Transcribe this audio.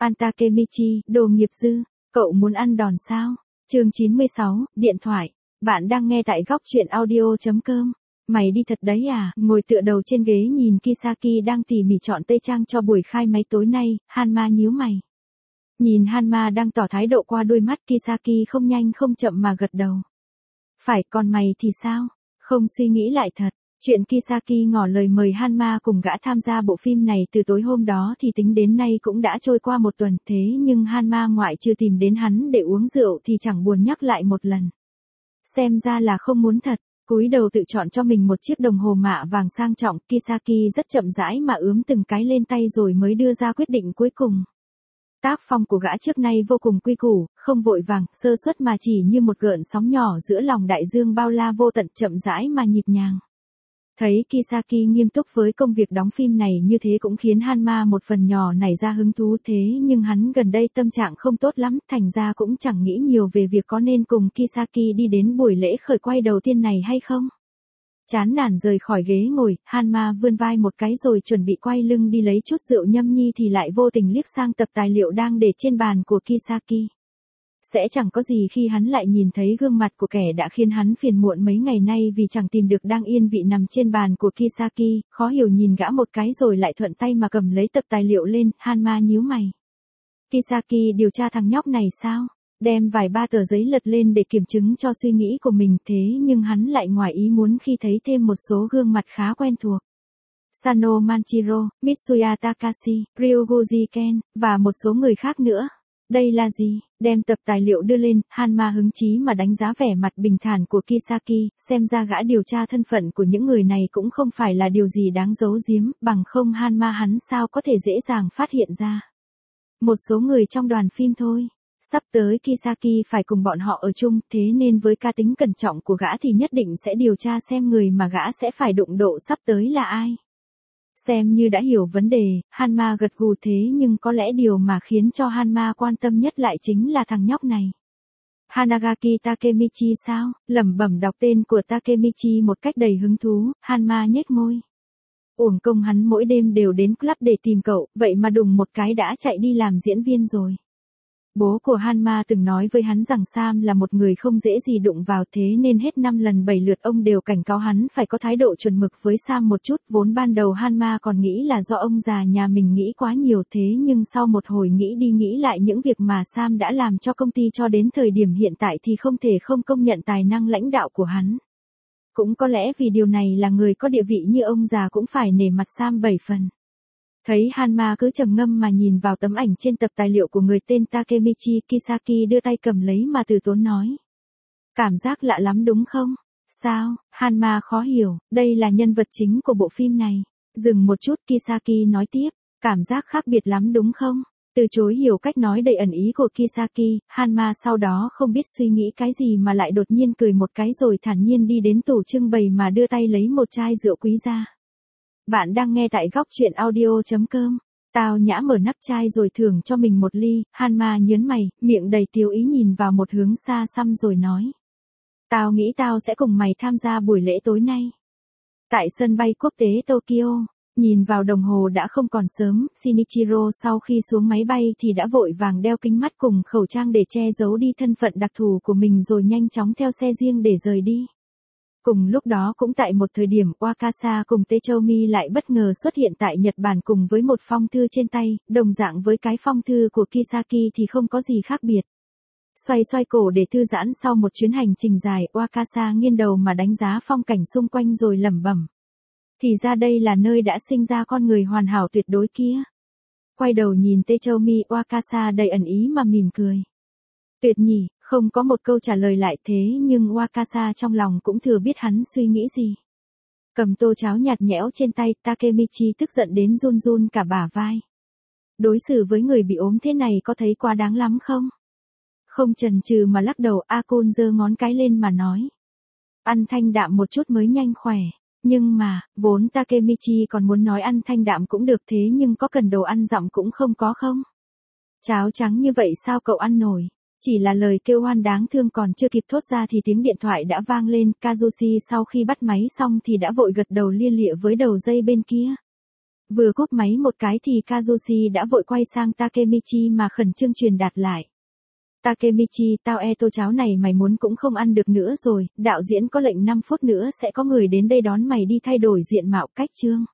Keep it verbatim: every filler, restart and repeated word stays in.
An Takemichi, đồ nghiệp dư, cậu muốn ăn đòn sao? Chương chín mươi sáu, điện thoại. Bạn đang nghe tại góc truyện audio.com. Mày đi thật đấy à? Ngồi tựa đầu trên ghế nhìn Kisaki đang tỉ mỉ chọn tây trang cho buổi khai máy tối nay, Hanma nhíu mày. Nhìn Hanma đang tỏ thái độ qua đôi mắt, Kisaki không nhanh không chậm mà gật đầu. Phải, còn mày thì sao? Không suy nghĩ lại thật. Chuyện Kisaki ngỏ lời mời Hanma cùng gã tham gia bộ phim này từ tối hôm đó thì tính đến nay cũng đã trôi qua một tuần, thế nhưng Hanma ngoại trừ tìm đến hắn để uống rượu thì chẳng buồn nhắc lại một lần. Xem ra là không muốn thật. Cúi đầu tự chọn cho mình một chiếc đồng hồ mạ vàng sang trọng, Kisaki rất chậm rãi mà ướm từng cái lên tay rồi mới đưa ra quyết định cuối cùng. Tác phong của gã trước nay vô cùng quy củ, không vội vàng, sơ suất mà chỉ như một gợn sóng nhỏ giữa lòng đại dương bao la vô tận, chậm rãi mà nhịp nhàng. Thấy Kisaki nghiêm túc với công việc đóng phim này như thế cũng khiến Hanma một phần nhỏ nảy ra hứng thú, thế nhưng hắn gần đây tâm trạng không tốt lắm, thành ra cũng chẳng nghĩ nhiều về việc có nên cùng Kisaki đi đến buổi lễ khởi quay đầu tiên này hay không. Chán nản rời khỏi ghế ngồi, Hanma vươn vai một cái rồi chuẩn bị quay lưng đi lấy chút rượu nhâm nhi thì lại vô tình liếc sang tập tài liệu đang để trên bàn của Kisaki. Sẽ chẳng có gì khi hắn lại nhìn thấy gương mặt của kẻ đã khiến hắn phiền muộn mấy ngày nay vì chẳng tìm được đang yên vị nằm trên bàn của Kisaki, khó hiểu nhìn gã một cái rồi lại thuận tay mà cầm lấy tập tài liệu lên, Hanma nhíu mày. Kisaki điều tra thằng nhóc này sao? Đem vài ba tờ giấy lật lên để kiểm chứng cho suy nghĩ của mình, thế nhưng hắn lại ngoài ý muốn khi thấy thêm một số gương mặt khá quen thuộc. Sano Manchiro, Mitsuya Takashi, Ryuguji Ken, và một số người khác nữa. Đây là gì? Đem tập tài liệu đưa lên, Hanma hứng chí mà đánh giá vẻ mặt bình thản của Kisaki, xem ra gã điều tra thân phận của những người này cũng không phải là điều gì đáng giấu giếm, bằng không Hanma hắn sao có thể dễ dàng phát hiện ra. Một số người trong đoàn phim thôi. Sắp tới Kisaki phải cùng bọn họ ở chung, thế nên với cá tính cẩn trọng của gã thì nhất định sẽ điều tra xem người mà gã sẽ phải đụng độ sắp tới là ai. Xem như đã hiểu vấn đề, Hanma gật gù, thế nhưng có lẽ điều mà khiến cho Hanma quan tâm nhất lại chính là thằng nhóc này. Hanagaki Takemichi sao? Lẩm bẩm đọc tên của Takemichi một cách đầy hứng thú, Hanma nhếch môi. Uổng công hắn mỗi đêm đều đến club để tìm cậu, vậy mà đùng một cái đã chạy đi làm diễn viên rồi. Bố của Hanma từng nói với hắn rằng Sam là một người không dễ gì đụng vào, thế nên hết năm lần bảy lượt ông đều cảnh cáo hắn phải có thái độ chuẩn mực với Sam một chút. Vốn ban đầu Hanma còn nghĩ là do ông già nhà mình nghĩ quá nhiều, thế nhưng sau một hồi nghĩ đi nghĩ lại những việc mà Sam đã làm cho công ty cho đến thời điểm hiện tại thì không thể không công nhận tài năng lãnh đạo của hắn. Cũng có lẽ vì điều này là người có địa vị như ông già cũng phải nể mặt Sam bảy phần. Thấy Hanma cứ trầm ngâm mà nhìn vào tấm ảnh trên tập tài liệu của người tên Takemichi, Kisaki đưa tay cầm lấy mà từ tốn nói. Cảm giác lạ lắm đúng không? Sao? Hanma khó hiểu, đây là nhân vật chính của bộ phim này. Dừng một chút, Kisaki nói tiếp, cảm giác khác biệt lắm đúng không? Từ chối hiểu cách nói đầy ẩn ý của Kisaki, Hanma sau đó không biết suy nghĩ cái gì mà lại đột nhiên cười một cái rồi thản nhiên đi đến tủ trưng bày mà đưa tay lấy một chai rượu quý ra. Bạn đang nghe tại góc truyện audio.com. Tao nhã mở nắp chai rồi thưởng cho mình một ly, Hanma nhớn mày, miệng đầy tiêu ý nhìn vào một hướng xa xăm rồi nói. Tao nghĩ tao sẽ cùng mày tham gia buổi lễ tối nay. Tại sân bay quốc tế Tokyo, nhìn vào đồng hồ đã không còn sớm, Shinichiro sau khi xuống máy bay thì đã vội vàng đeo kính mắt cùng khẩu trang để che giấu đi thân phận đặc thù của mình rồi nhanh chóng theo xe riêng để rời đi. Cùng lúc đó cũng tại một thời điểm, Wakasa cùng Techoumi lại bất ngờ xuất hiện tại Nhật Bản cùng với một phong thư trên tay, đồng dạng với cái phong thư của Kisaki thì không có gì khác biệt. Xoay xoay cổ để thư giãn sau một chuyến hành trình dài, Wakasa nghiêng đầu mà đánh giá phong cảnh xung quanh rồi lẩm bẩm. Thì ra đây là nơi đã sinh ra con người hoàn hảo tuyệt đối kia. Quay đầu nhìn Techoumi, Wakasa đầy ẩn ý mà mỉm cười. Tuyệt nhỉ, không có một câu trả lời lại, thế nhưng Wakasa trong lòng cũng thừa biết hắn suy nghĩ gì. Cầm tô cháo nhạt nhẽo trên tay, Takemichi tức giận đến run run cả bả vai. Đối xử với người bị ốm thế này có thấy quá đáng lắm không? Không chần chừ mà lắc đầu, Akun giơ ngón cái lên mà nói. Ăn thanh đạm một chút mới nhanh khỏe. Nhưng mà, vốn Takemichi còn muốn nói ăn thanh đạm cũng được, thế nhưng có cần đồ ăn dặm cũng không có không? Cháo trắng như vậy sao cậu ăn nổi? Chỉ là lời kêu oan đáng thương còn chưa kịp thốt ra thì tiếng điện thoại đã vang lên, Kazushi sau khi bắt máy xong thì đã vội gật đầu lia lịa với đầu dây bên kia. Vừa cúp máy một cái thì Kazushi đã vội quay sang Takemichi mà khẩn trương truyền đạt lại. Takemichi, tao e tô cháo này mày muốn cũng không ăn được nữa rồi, đạo diễn có lệnh năm phút nữa sẽ có người đến đây đón mày đi thay đổi diện mạo cách chương.